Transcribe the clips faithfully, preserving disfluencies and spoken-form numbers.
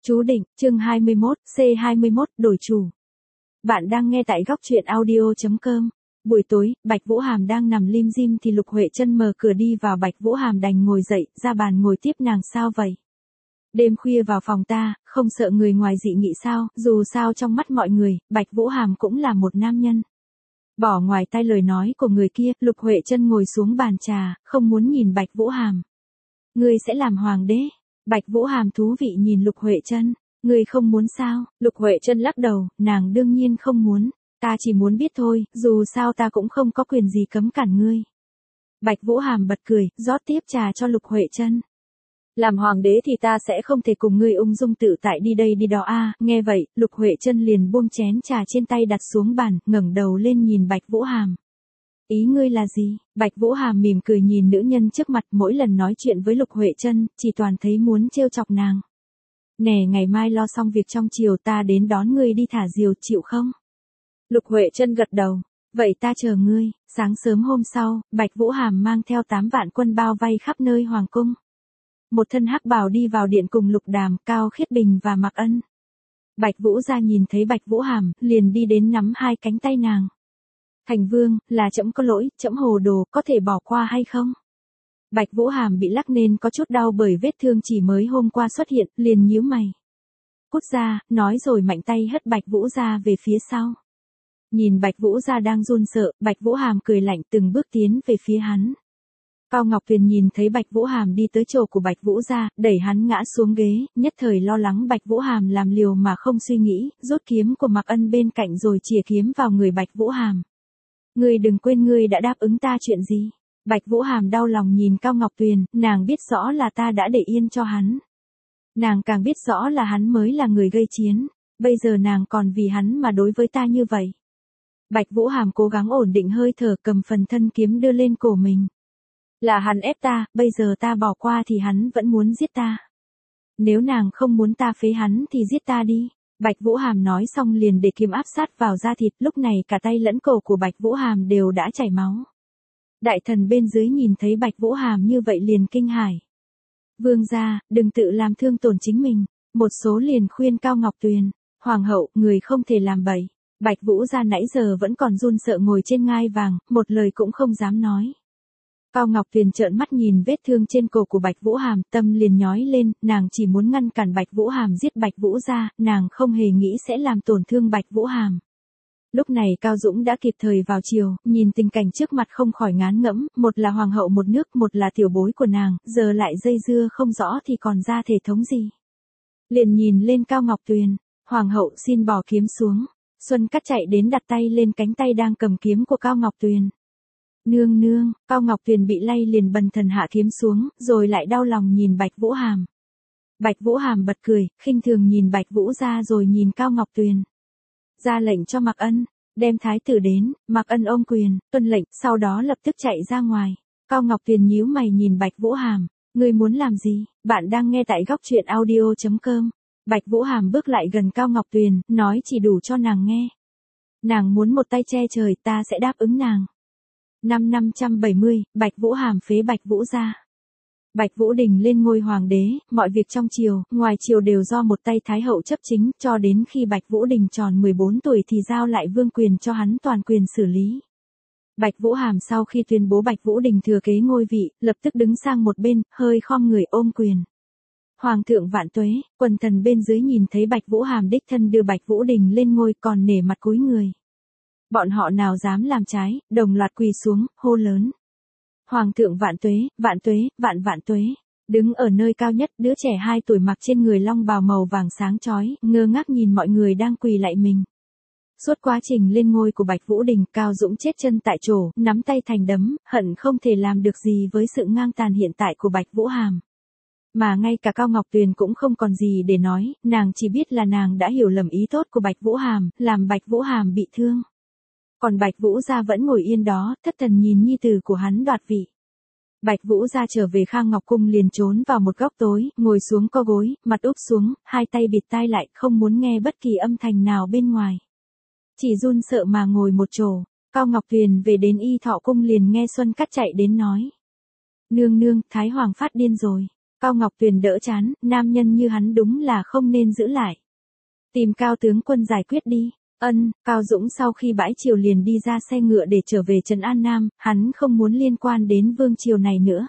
Chú định, chương hai mươi mốt, C hai mươi mốt, đổi chủ. Bạn đang nghe tại góc truyện audio chấm com. Buổi tối, Bạch Vũ Hàm đang nằm lim dim thì Lục Huệ Trân mở cửa đi vào. Bạch Vũ Hàm đành ngồi dậy, ra bàn ngồi tiếp. Nàng sao vậy? Đêm khuya vào phòng ta, không sợ người ngoài dị nghị sao? Dù sao trong mắt mọi người, Bạch Vũ Hàm cũng là một nam nhân. Bỏ ngoài tai lời nói của người kia, Lục Huệ Trân ngồi xuống bàn trà, không muốn nhìn Bạch Vũ Hàm. Ngươi sẽ làm hoàng đế? Bạch Vũ Hàm thú vị nhìn Lục Huệ Trân. Ngươi không muốn sao? Lục Huệ Trân lắc đầu, nàng đương nhiên không muốn. Ta chỉ muốn biết thôi, dù sao ta cũng không có quyền gì cấm cản ngươi. Bạch Vũ Hàm bật cười, rót tiếp trà cho Lục Huệ Trân. Làm hoàng đế thì ta sẽ không thể cùng ngươi ung dung tự tại đi đây đi đó a. À, nghe vậy, Lục Huệ Trân liền buông chén trà trên tay đặt xuống bàn, ngẩng đầu lên nhìn Bạch Vũ Hàm. Ý ngươi là gì? Bạch Vũ Hàm mỉm cười nhìn nữ nhân trước mặt, mỗi lần nói chuyện với Lục Huệ Trân, chỉ toàn thấy muốn trêu chọc nàng. Nè, ngày mai lo xong việc trong chiều ta đến đón ngươi đi thả diều, chịu không? Lục Huệ Trân gật đầu. Vậy ta chờ ngươi. Sáng sớm hôm sau, Bạch Vũ Hàm mang theo tám vạn quân bao vây khắp nơi hoàng cung. Một thân hắc bào đi vào điện cùng Lục Đàm, Cao Khiết Bình và Mạc Ân. Bạch Vũ gia nhìn thấy Bạch Vũ Hàm, liền đi đến nắm hai cánh tay nàng. Thành vương, là trẫm có lỗi, trẫm hồ đồ, có thể bỏ qua hay không? Bạch Vũ Hàm bị lắc nên có chút đau bởi vết thương chỉ mới hôm qua xuất hiện, liền nhíu mày. Cút ra, nói rồi mạnh tay hất Bạch Vũ gia về phía sau. Nhìn Bạch Vũ gia đang run sợ, Bạch Vũ Hàm cười lạnh từng bước tiến về phía hắn. Cao Ngọc Tuyền nhìn thấy Bạch Vũ Hàm đi tới chỗ của Bạch Vũ gia, đẩy hắn ngã xuống ghế, nhất thời lo lắng Bạch Vũ Hàm làm liều mà không suy nghĩ, rút kiếm của Mạc Ân bên cạnh rồi chĩa kiếm vào người Bạch Vũ Hàm. Ngươi đừng quên ngươi đã đáp ứng ta chuyện gì. Bạch Vũ Hàm đau lòng nhìn Cao Ngọc Tuyền, nàng biết rõ là ta đã để yên cho hắn. Nàng càng biết rõ là hắn mới là người gây chiến, bây giờ nàng còn vì hắn mà đối với ta như vậy. Bạch Vũ Hàm cố gắng ổn định hơi thở, cầm phần thân kiếm đưa lên cổ mình. Là hắn ép ta, bây giờ ta bỏ qua thì hắn vẫn muốn giết ta. Nếu nàng không muốn ta phế hắn thì giết ta đi. Bạch Vũ Hàm nói xong liền để kiếm áp sát vào da thịt, lúc này cả tay lẫn cổ của Bạch Vũ Hàm đều đã chảy máu. Đại thần bên dưới nhìn thấy Bạch Vũ Hàm như vậy liền kinh hãi. Vương gia, đừng tự làm thương tổn chính mình. Một số liền khuyên Cao Ngọc Tuyền, hoàng hậu, người không thể làm bậy. Bạch Vũ gia nãy giờ vẫn còn run sợ ngồi trên ngai vàng, một lời cũng không dám nói. Cao Ngọc Tuyền trợn mắt nhìn vết thương trên cổ của Bạch Vũ Hàm, tâm liền nhói lên, nàng chỉ muốn ngăn cản Bạch Vũ Hàm giết Bạch Vũ gia, nàng không hề nghĩ sẽ làm tổn thương Bạch Vũ Hàm. Lúc này Cao Dũng đã kịp thời vào chiều, nhìn tình cảnh trước mặt không khỏi ngán ngẫm, một là hoàng hậu một nước, một là tiểu bối của nàng, giờ lại dây dưa không rõ thì còn ra thể thống gì. Liền nhìn lên Cao Ngọc Tuyền, hoàng hậu xin bỏ kiếm xuống. Xuân Cắt chạy đến đặt tay lên cánh tay đang cầm kiếm của Cao Ngọc Tuyền. Nương nương, Cao Ngọc Tuyền bị lay liền bần thần hạ kiếm xuống, rồi lại đau lòng nhìn Bạch Vũ Hàm. Bạch Vũ Hàm bật cười, khinh thường nhìn Bạch Vũ gia rồi nhìn Cao Ngọc Tuyền. Ra lệnh cho Mạc Ân, đem thái tử đến. Mạc Ân ôm quyền, tuân lệnh, sau đó lập tức chạy ra ngoài. Cao Ngọc Tuyền nhíu mày nhìn Bạch Vũ Hàm, ngươi muốn làm gì? Bạn đang nghe tại góc truyện audio chấm com. Bạch Vũ Hàm bước lại gần Cao Ngọc Tuyền, nói chỉ đủ cho nàng nghe. Nàng muốn một tay che trời, ta sẽ đáp ứng nàng. Năm năm trăm bảy mươi, Bạch Vũ Hàm phế Bạch Vũ gia. Bạch Vũ Đình lên ngôi hoàng đế, mọi việc trong triều, ngoài triều đều do một tay thái hậu chấp chính, cho đến khi Bạch Vũ Đình tròn mười bốn tuổi thì giao lại vương quyền cho hắn toàn quyền xử lý. Bạch Vũ Hàm sau khi tuyên bố Bạch Vũ Đình thừa kế ngôi vị, lập tức đứng sang một bên, hơi khom người ôm quyền. Hoàng thượng vạn tuế, quần thần bên dưới nhìn thấy Bạch Vũ Hàm đích thân đưa Bạch Vũ Đình lên ngôi còn nể mặt cúi người. Bọn họ nào dám làm trái, đồng loạt quỳ xuống, hô lớn. Hoàng thượng vạn tuế, vạn tuế, vạn vạn tuế. Đứng ở nơi cao nhất, đứa trẻ hai tuổi mặc trên người long bào màu vàng sáng chói, ngơ ngác nhìn mọi người đang quỳ lạy mình. Suốt quá trình lên ngôi của Bạch Vũ Đình, Cao Dũng chết chân tại chỗ, nắm tay thành đấm, hận không thể làm được gì với sự ngang tàn hiện tại của Bạch Vũ Hàm. Mà ngay cả Cao Ngọc Tuyền cũng không còn gì để nói, nàng chỉ biết là nàng đã hiểu lầm ý tốt của Bạch Vũ Hàm, làm Bạch Vũ Hàm bị thương. Còn Bạch Vũ gia vẫn ngồi yên đó, thất thần nhìn nhi tử của hắn đoạt vị. Bạch Vũ gia trở về Khang Ngọc Cung liền trốn vào một góc tối, ngồi xuống co gối, mặt úp xuống, hai tay bịt tai lại, không muốn nghe bất kỳ âm thanh nào bên ngoài. Chỉ run sợ mà ngồi một chỗ. Cao Ngọc Tuyền về đến Y Thọ Cung liền nghe Xuân Cắt chạy đến nói. Nương nương, Thái Hoàng phát điên rồi. Cao Ngọc Tuyền đỡ chán, nam nhân như hắn đúng là không nên giữ lại. Tìm Cao tướng quân giải quyết đi. Ân, Cao Dũng sau khi bãi triều liền đi ra xe ngựa để trở về Trấn An Nam, hắn không muốn liên quan đến vương triều này nữa.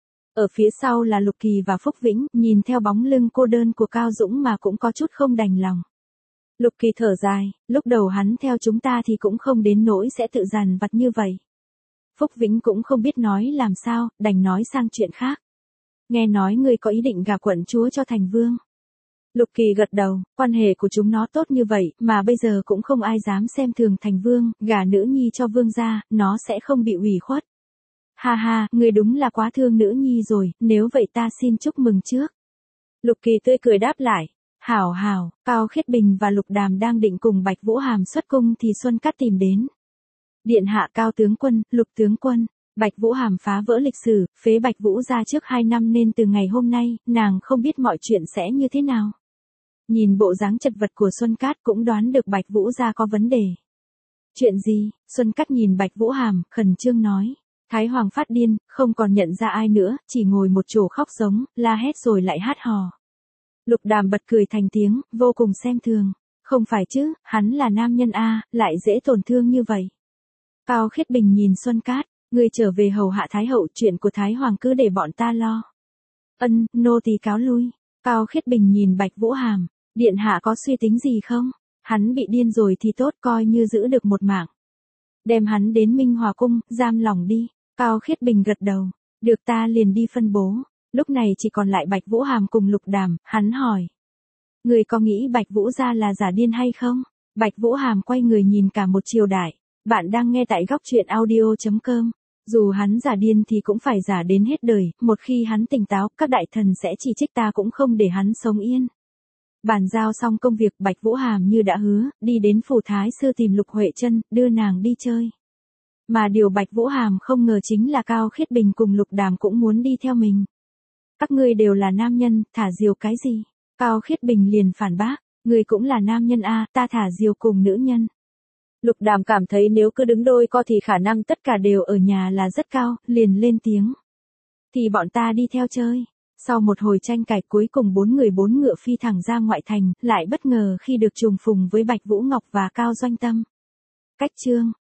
Ở phía sau là Lục Kỳ và Phúc Vĩnh, nhìn theo bóng lưng cô đơn của Cao Dũng mà cũng có chút không đành lòng. Lục Kỳ thở dài, lúc đầu hắn theo chúng ta thì cũng không đến nỗi sẽ tự dằn vặt như vậy. Phúc Vĩnh cũng không biết nói làm sao, đành nói sang chuyện khác. Nghe nói ngươi có ý định gả quận chúa cho thành vương. Lục Kỳ gật đầu, quan hệ của chúng nó tốt như vậy mà bây giờ cũng không ai dám xem thường thành vương, gả nữ nhi cho vương gia, nó sẽ không bị ủy khuất. Ha ha, ngươi đúng là quá thương nữ nhi rồi, nếu vậy ta xin chúc mừng trước. Lục Kỳ tươi cười đáp lại. Hảo hảo, Cao Khiết Bình và Lục Đàm đang định cùng Bạch Vũ Hàm xuất cung thì Xuân Cát tìm đến. Điện hạ Cao tướng quân, Lục tướng quân, Bạch Vũ Hàm phá vỡ lịch sử, phế Bạch Vũ ra trước hai năm nên từ ngày hôm nay, nàng không biết mọi chuyện sẽ như thế nào. Nhìn bộ dáng chật vật của Xuân Cát cũng đoán được Bạch Vũ ra có vấn đề. Chuyện gì? Xuân Cát nhìn Bạch Vũ Hàm, khẩn trương nói. Thái Hoàng phát điên, không còn nhận ra ai nữa, chỉ ngồi một chỗ khóc giống, la hét rồi lại hát hò. Lục Đàm bật cười thành tiếng, vô cùng xem thường. Không phải chứ, hắn là nam nhân a, lại dễ tổn thương như vậy. Cao Khiết Bình nhìn Xuân Cát, ngươi trở về hầu hạ Thái hậu, chuyện của Thái Hoàng cứ để bọn ta lo. Ân, nô tỳ cáo lui. Cao Khiết Bình nhìn Bạch Vũ Hàm, điện hạ có suy tính gì không? Hắn bị điên rồi thì tốt, coi như giữ được một mạng. Đem hắn đến Minh Hòa cung, giam lỏng đi. Cao Khiết Bình gật đầu, được ta liền đi phân bố. Lúc này chỉ còn lại Bạch Vũ Hàm cùng Lục Đàm, hắn hỏi. Người có nghĩ Bạch Vũ gia là giả điên hay không? Bạch Vũ Hàm quay người nhìn cả một triều đại. Bạn đang nghe tại góc truyện audio chấm com. Dù hắn giả điên thì cũng phải giả đến hết đời, một khi hắn tỉnh táo, các đại thần sẽ chỉ trích ta cũng không để hắn sống yên. Bàn giao xong công việc, Bạch Vũ Hàm như đã hứa, đi đến phủ thái sư tìm Lục Huệ Trân, đưa nàng đi chơi. Mà điều Bạch Vũ Hàm không ngờ chính là Cao Khiết Bình cùng Lục Đàm cũng muốn đi theo mình. Các ngươi đều là nam nhân, thả diều cái gì? Cao Khiết Bình liền phản bác, ngươi cũng là nam nhân a, ta thả diều cùng nữ nhân. Lục Đàm cảm thấy nếu cứ đứng đôi co thì khả năng tất cả đều ở nhà là rất cao, liền lên tiếng. Thì bọn ta đi theo chơi. Sau một hồi tranh cãi cuối cùng bốn người bốn ngựa phi thẳng ra ngoại thành, lại bất ngờ khi được trùng phùng với Bạch Vũ Ngọc và Cao Doanh Tâm. Cách chương